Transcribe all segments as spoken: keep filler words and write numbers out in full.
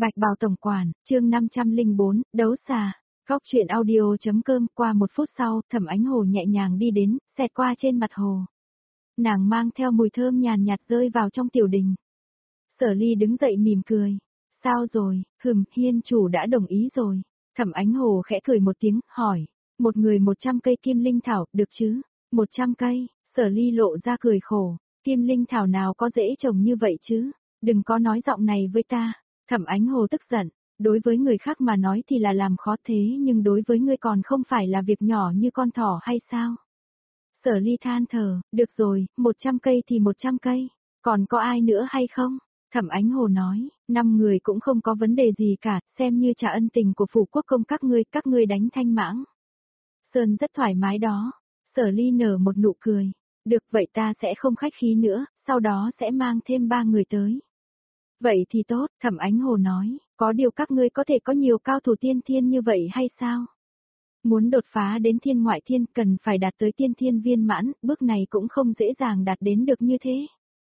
Bạch Bào Tổng Quản, chương năm trăm lẻ bốn, đấu xà. Góc truyện audio.com. Qua một phút sau, Thẩm Ánh Hồ nhẹ nhàng đi đến, xẹt qua trên mặt hồ. Nàng mang theo mùi thơm nhàn nhạt rơi vào trong tiểu đình. Sở Ly đứng dậy mỉm cười. Sao rồi, hừm, hiên chủ đã đồng ý rồi. Thẩm Ánh Hồ khẽ cười một tiếng, hỏi. Một người một trăm cây kim linh thảo, được chứ? Một trăm cây, Sở Ly lộ ra cười khổ. Kim linh thảo nào có dễ trồng như vậy chứ? Đừng có nói giọng này với ta. Thẩm Ánh Hồ tức giận, đối với người khác mà nói thì là làm khó thế nhưng đối với ngươi còn không phải là việc nhỏ như con thỏ hay sao? Sở Ly than thở, được rồi, một trăm cây thì một trăm cây, còn có ai nữa hay không? Thẩm Ánh Hồ nói, năm người cũng không có vấn đề gì cả, xem như trả ân tình của phủ quốc công các ngươi, các ngươi đánh Thanh Mãng Sơn rất thoải mái đó. Sở Ly nở một nụ cười, được vậy ta sẽ không khách khí nữa, sau đó sẽ mang thêm ba người tới. Vậy thì tốt, Thẩm Ánh Hồ nói, có điều các ngươi có thể có nhiều cao thủ tiên thiên như vậy hay sao? Muốn đột phá đến thiên ngoại thiên cần phải đạt tới tiên thiên viên mãn, bước này cũng không dễ dàng đạt đến được như thế.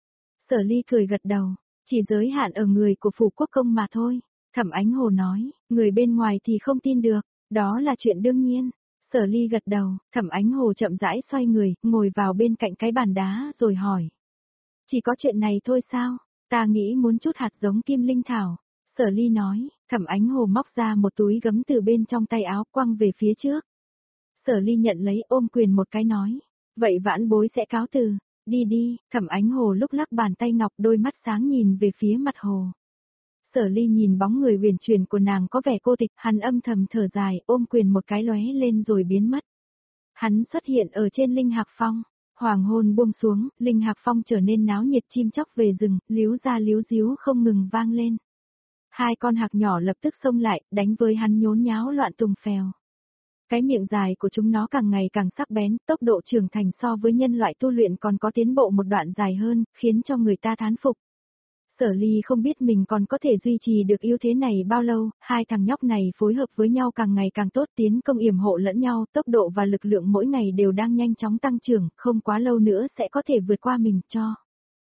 Sở Ly cười gật đầu, chỉ giới hạn ở người của phủ quốc công mà thôi. Thẩm Ánh Hồ nói, người bên ngoài thì không tin được, đó là chuyện đương nhiên. Sở Ly gật đầu, Thẩm Ánh Hồ chậm rãi xoay người, ngồi vào bên cạnh cái bàn đá rồi hỏi. Chỉ có chuyện này thôi sao? Ta nghĩ muốn chút hạt giống kim linh thảo. Sở Ly nói, Thẩm Ánh Hồ móc ra một túi gấm từ bên trong tay áo quăng về phía trước. Sở Ly nhận lấy ôm quyền một cái nói, vậy vãn bối sẽ cáo từ, đi đi. Thẩm Ánh Hồ lúc lắc bàn tay ngọc đôi mắt sáng nhìn về phía mặt hồ. Sở Ly nhìn bóng người huyền chuyển của nàng có vẻ cô tịch, hắn âm thầm thở dài, ôm quyền một cái lóe lên rồi biến mất. Hắn xuất hiện ở trên Linh Hạc Phong. Hoàng hôn buông xuống, Linh Hạc Phong trở nên náo nhiệt, chim chóc về rừng, líu ra líu díu không ngừng vang lên. Hai con hạc nhỏ lập tức xông lại, đánh với hắn nhốn nháo loạn tùng phèo. Cái miệng dài của chúng nó càng ngày càng sắc bén, tốc độ trưởng thành so với nhân loại tu luyện còn có tiến bộ một đoạn dài hơn, khiến cho người ta thán phục. Sở Ly không biết mình còn có thể duy trì được ưu thế này bao lâu, hai thằng nhóc này phối hợp với nhau càng ngày càng tốt, tiến công yểm hộ lẫn nhau, tốc độ và lực lượng mỗi ngày đều đang nhanh chóng tăng trưởng, không quá lâu nữa sẽ có thể vượt qua mình cho.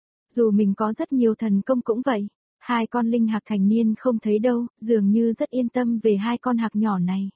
Dù mình có rất nhiều thần công cũng vậy, hai con linh hạc thành niên không thấy đâu, dường như rất yên tâm về hai con hạc nhỏ này.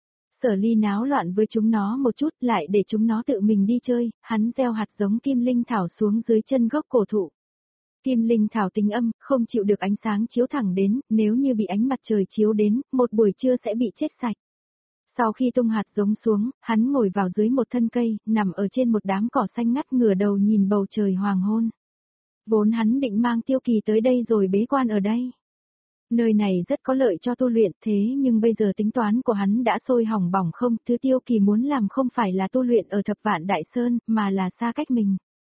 Sở Ly náo loạn với chúng nó một chút lại để chúng nó tự mình đi chơi, hắn gieo hạt giống kim linh thảo xuống dưới chân gốc cổ thụ. Kim linh thảo tính âm, không chịu được ánh sáng chiếu thẳng đến, nếu như bị ánh mặt trời chiếu đến, một buổi trưa sẽ bị chết sạch. Sau khi tung hạt giống xuống, hắn ngồi vào dưới một thân cây, nằm ở trên một đám cỏ xanh ngắt ngửa đầu nhìn bầu trời hoàng hôn. Vốn hắn định mang Tiêu Kỳ tới đây rồi bế quan ở đây. Nơi này rất có lợi cho tu luyện, thế nhưng bây giờ tính toán của hắn đã sôi hỏng bỏng không, thứ Tiêu Kỳ muốn làm không phải là tu luyện ở Thập Vạn Đại Sơn, mà là xa cách mình.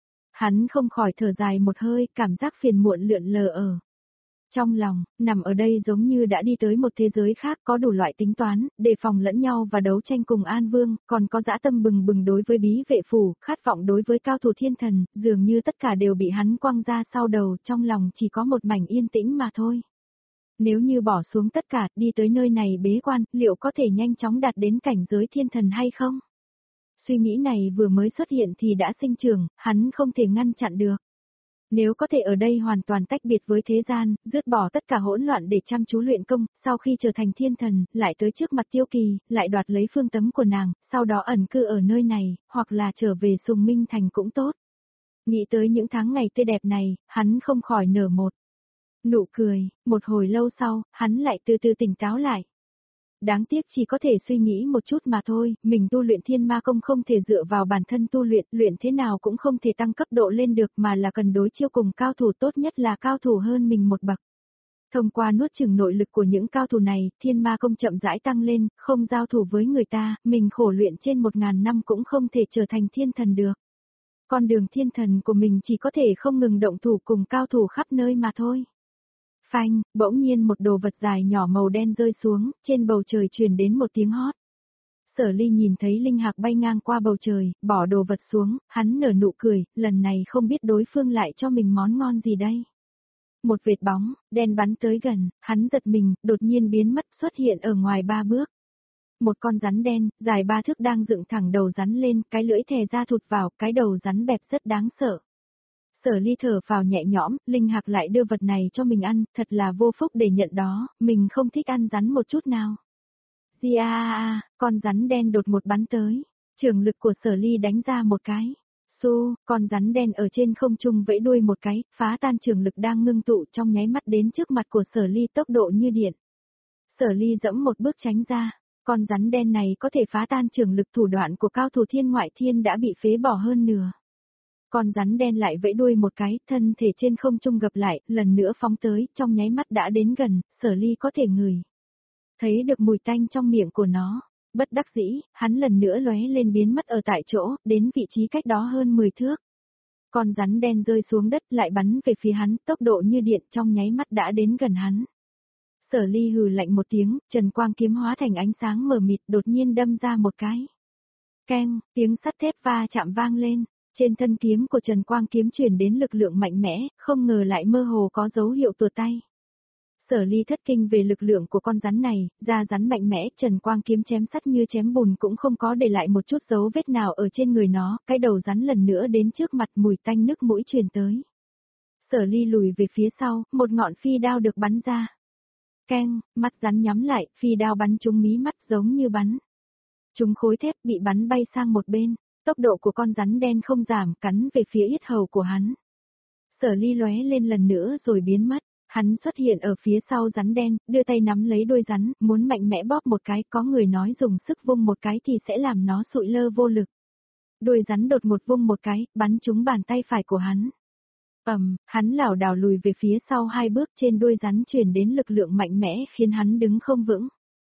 Hắn không khỏi thở dài một hơi, cảm giác phiền muộn lượn lờ ở trong lòng, nằm ở đây giống như đã đi tới một thế giới khác, có đủ loại tính toán, đề phòng lẫn nhau và đấu tranh cùng An Vương, còn có dã tâm bừng bừng đối với bí vệ phủ, khát vọng đối với cao thủ thiên thần, dường như tất cả đều bị hắn quăng ra sau đầu, trong lòng chỉ có một mảnh yên tĩnh mà thôi. Nếu như bỏ xuống tất cả, đi tới nơi này bế quan, liệu có thể nhanh chóng đạt đến cảnh giới thiên thần hay không? Suy nghĩ này vừa mới xuất hiện thì đã sinh trưởng, hắn không thể ngăn chặn được. Nếu có thể ở đây hoàn toàn tách biệt với thế gian, dứt bỏ tất cả hỗn loạn để chăm chú luyện công, sau khi trở thành thiên thần, lại tới trước mặt Tiêu Kỳ, lại đoạt lấy phương tấm của nàng, sau đó ẩn cư ở nơi này, hoặc là trở về Sùng Minh Thành cũng tốt. Nghĩ tới những tháng ngày tươi đẹp này, hắn không khỏi nở một nụ cười, một hồi lâu sau, hắn lại từ từ tỉnh táo lại. Đáng tiếc chỉ có thể suy nghĩ một chút mà thôi, mình tu luyện thiên ma công không thể dựa vào bản thân tu luyện, luyện thế nào cũng không thể tăng cấp độ lên được mà là cần đối chiêu cùng cao thủ, tốt nhất là cao thủ hơn mình một bậc. Thông qua nuốt chửng nội lực của những cao thủ này, thiên ma công chậm rãi tăng lên, không giao thủ với người ta, mình khổ luyện trên một ngàn năm cũng không thể trở thành thiên thần được. Con đường thiên thần của mình chỉ có thể không ngừng động thủ cùng cao thủ khắp nơi mà thôi. Phanh, bỗng nhiên một đồ vật dài nhỏ màu đen rơi xuống, trên bầu trời truyền đến một tiếng hót. Sở Ly nhìn thấy linh hạc bay ngang qua bầu trời, bỏ đồ vật xuống, hắn nở nụ cười, lần này không biết đối phương lại cho mình món ngon gì đây. Một vệt bóng, đen bắn tới gần, hắn giật mình, đột nhiên biến mất xuất hiện ở ngoài ba bước. Một con rắn đen, dài ba thước đang dựng thẳng đầu rắn lên, cái lưỡi thè ra thụt vào, cái đầu rắn bẹp rất đáng sợ. Sở Ly thở vào nhẹ nhõm, Linh Hạc lại đưa vật này cho mình ăn, thật là vô phúc để nhận đó, mình không thích ăn rắn một chút nào. Di a a a, con rắn đen đột một bắn tới, trường lực của Sở Ly đánh ra một cái. Xu, con rắn đen ở trên không trung vẫy đuôi một cái, phá tan trường lực đang ngưng tụ trong nháy mắt đến trước mặt của Sở Ly tốc độ như điện. Sở Ly dẫm một bước tránh ra, con rắn đen này có thể phá tan trường lực thủ đoạn của cao thủ thiên ngoại thiên đã bị phế bỏ hơn nửa. Con rắn đen lại vẫy đuôi một cái, thân thể trên không trung gập lại, lần nữa phóng tới, trong nháy mắt đã đến gần, Sở Ly có thể ngửi. Thấy được mùi tanh trong miệng của nó, bất đắc dĩ, hắn lần nữa lóe lên biến mất ở tại chỗ, đến vị trí cách đó hơn mười thước. Con rắn đen rơi xuống đất lại bắn về phía hắn, tốc độ như điện trong nháy mắt đã đến gần hắn. Sở Ly hừ lạnh một tiếng, trần quang kiếm hóa thành ánh sáng mờ mịt đột nhiên đâm ra một cái. Keng, tiếng sắt thép va chạm vang lên, trên thân kiếm của Trần Quang kiếm truyền đến lực lượng mạnh mẽ, không ngờ lại mơ hồ có dấu hiệu tuột tay. Sở Ly thất kinh về lực lượng của con rắn này, da rắn mạnh mẽ, Trần Quang kiếm chém sắt như chém bùn cũng không có để lại một chút dấu vết nào ở trên người nó, cái đầu rắn lần nữa đến trước mặt mùi tanh nước mũi truyền tới. Sở Ly lùi về phía sau, một ngọn phi đao được bắn ra. Keng, mắt rắn nhắm lại, phi đao bắn trúng mí mắt giống như bắn. Trúng khối thép bị bắn bay sang một bên, tốc độ của con rắn đen không giảm, cắn về phía yết hầu của hắn. Sở Ly lóe lên lần nữa rồi biến mất. Hắn xuất hiện ở phía sau rắn đen, đưa tay nắm lấy đuôi rắn, muốn mạnh mẽ bóp một cái, có người nói dùng sức vung một cái thì sẽ làm nó sụi lơ vô lực. Đuôi rắn đột một vung một cái, bắn trúng bàn tay phải của hắn. Ầm, hắn lảo đảo lùi về phía sau hai bước, trên đuôi rắn truyền đến lực lượng mạnh mẽ khiến hắn đứng không vững.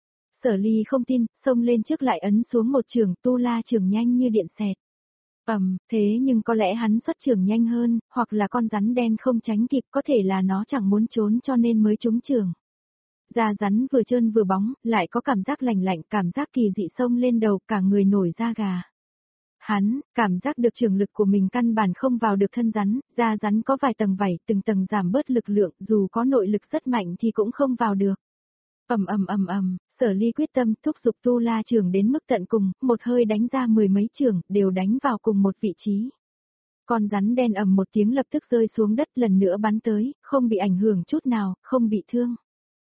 Sở Ly không tin, xông lên trước lại ấn xuống một trường, tu la trường nhanh như điện xẹt. Ầm, thế nhưng có lẽ hắn xuất trường nhanh hơn, hoặc là con rắn đen không tránh kịp, có thể là nó chẳng muốn trốn cho nên mới trúng trường. Da rắn vừa trơn vừa bóng, lại có cảm giác lạnh lạnh, cảm giác kỳ dị xông lên đầu, cả người nổi da gà. Hắn, cảm giác được trường lực của mình căn bản không vào được thân rắn, da rắn có vài tầng vảy, từng tầng giảm bớt lực lượng, dù có nội lực rất mạnh thì cũng không vào được. Ầm ầm ầm ầm, Sở Ly quyết tâm thúc giục tu la trường đến mức tận cùng, một hơi đánh ra mười mấy trường, đều đánh vào cùng một vị trí. Con rắn đen ầm một tiếng lập tức rơi xuống đất lần nữa bắn tới, không bị ảnh hưởng chút nào, không bị thương.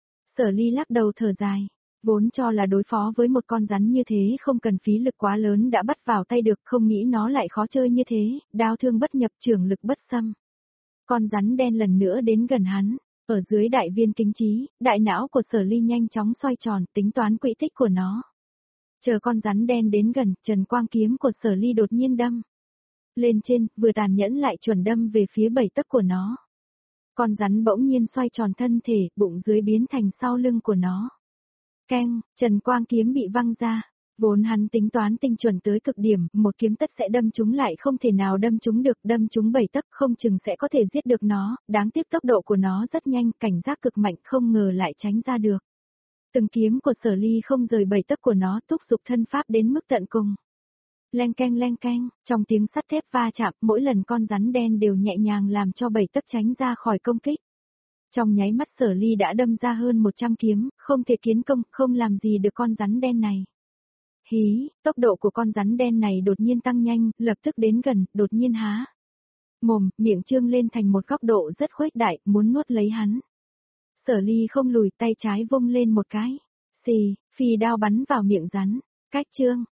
Sở Ly lắc đầu thở dài, vốn cho là đối phó với một con rắn như thế không cần phí lực quá lớn đã bắt vào tay được, không nghĩ nó lại khó chơi như thế, đao thương bất nhập trường lực bất xâm. Con rắn đen lần nữa đến gần hắn. Ở dưới đại viên kính trí, đại não của Sở Ly nhanh chóng xoay tròn, tính toán quỹ tích của nó. Chờ con rắn đen đến gần, Trần Quang kiếm của Sở Ly đột nhiên đâm lên trên, vừa tàn nhẫn lại chuẩn đâm về phía bảy tấc của nó. Con rắn bỗng nhiên xoay tròn thân thể, bụng dưới biến thành sau lưng của nó. Keng, Trần Quang kiếm bị văng ra. Vốn hắn tính toán tinh chuẩn tới cực điểm, một kiếm tất sẽ đâm chúng lại không thể nào đâm chúng được, đâm chúng bảy tấc không chừng sẽ có thể giết được nó, đáng tiếc tốc độ của nó rất nhanh, cảnh giác cực mạnh không ngờ lại tránh ra được. Từng kiếm của Sở Ly không rời bảy tấc của nó, thúc giục thân pháp đến mức tận cùng. Leng keng leng keng, trong tiếng sắt thép va chạm, mỗi lần con rắn đen đều nhẹ nhàng làm cho bảy tấc tránh ra khỏi công kích. Trong nháy mắt Sở Ly đã đâm ra hơn một trăm kiếm, không thể kiến công, không làm gì được con rắn đen này. Hí, tốc độ của con rắn đen này đột nhiên tăng nhanh, lập tức đến gần, đột nhiên há mồm, miệng trương lên thành một góc độ rất khuếch đại, muốn nuốt lấy hắn. Sở Ly không lùi, tay trái vung lên một cái. Xì, phi đao bắn vào miệng rắn. Cách trương,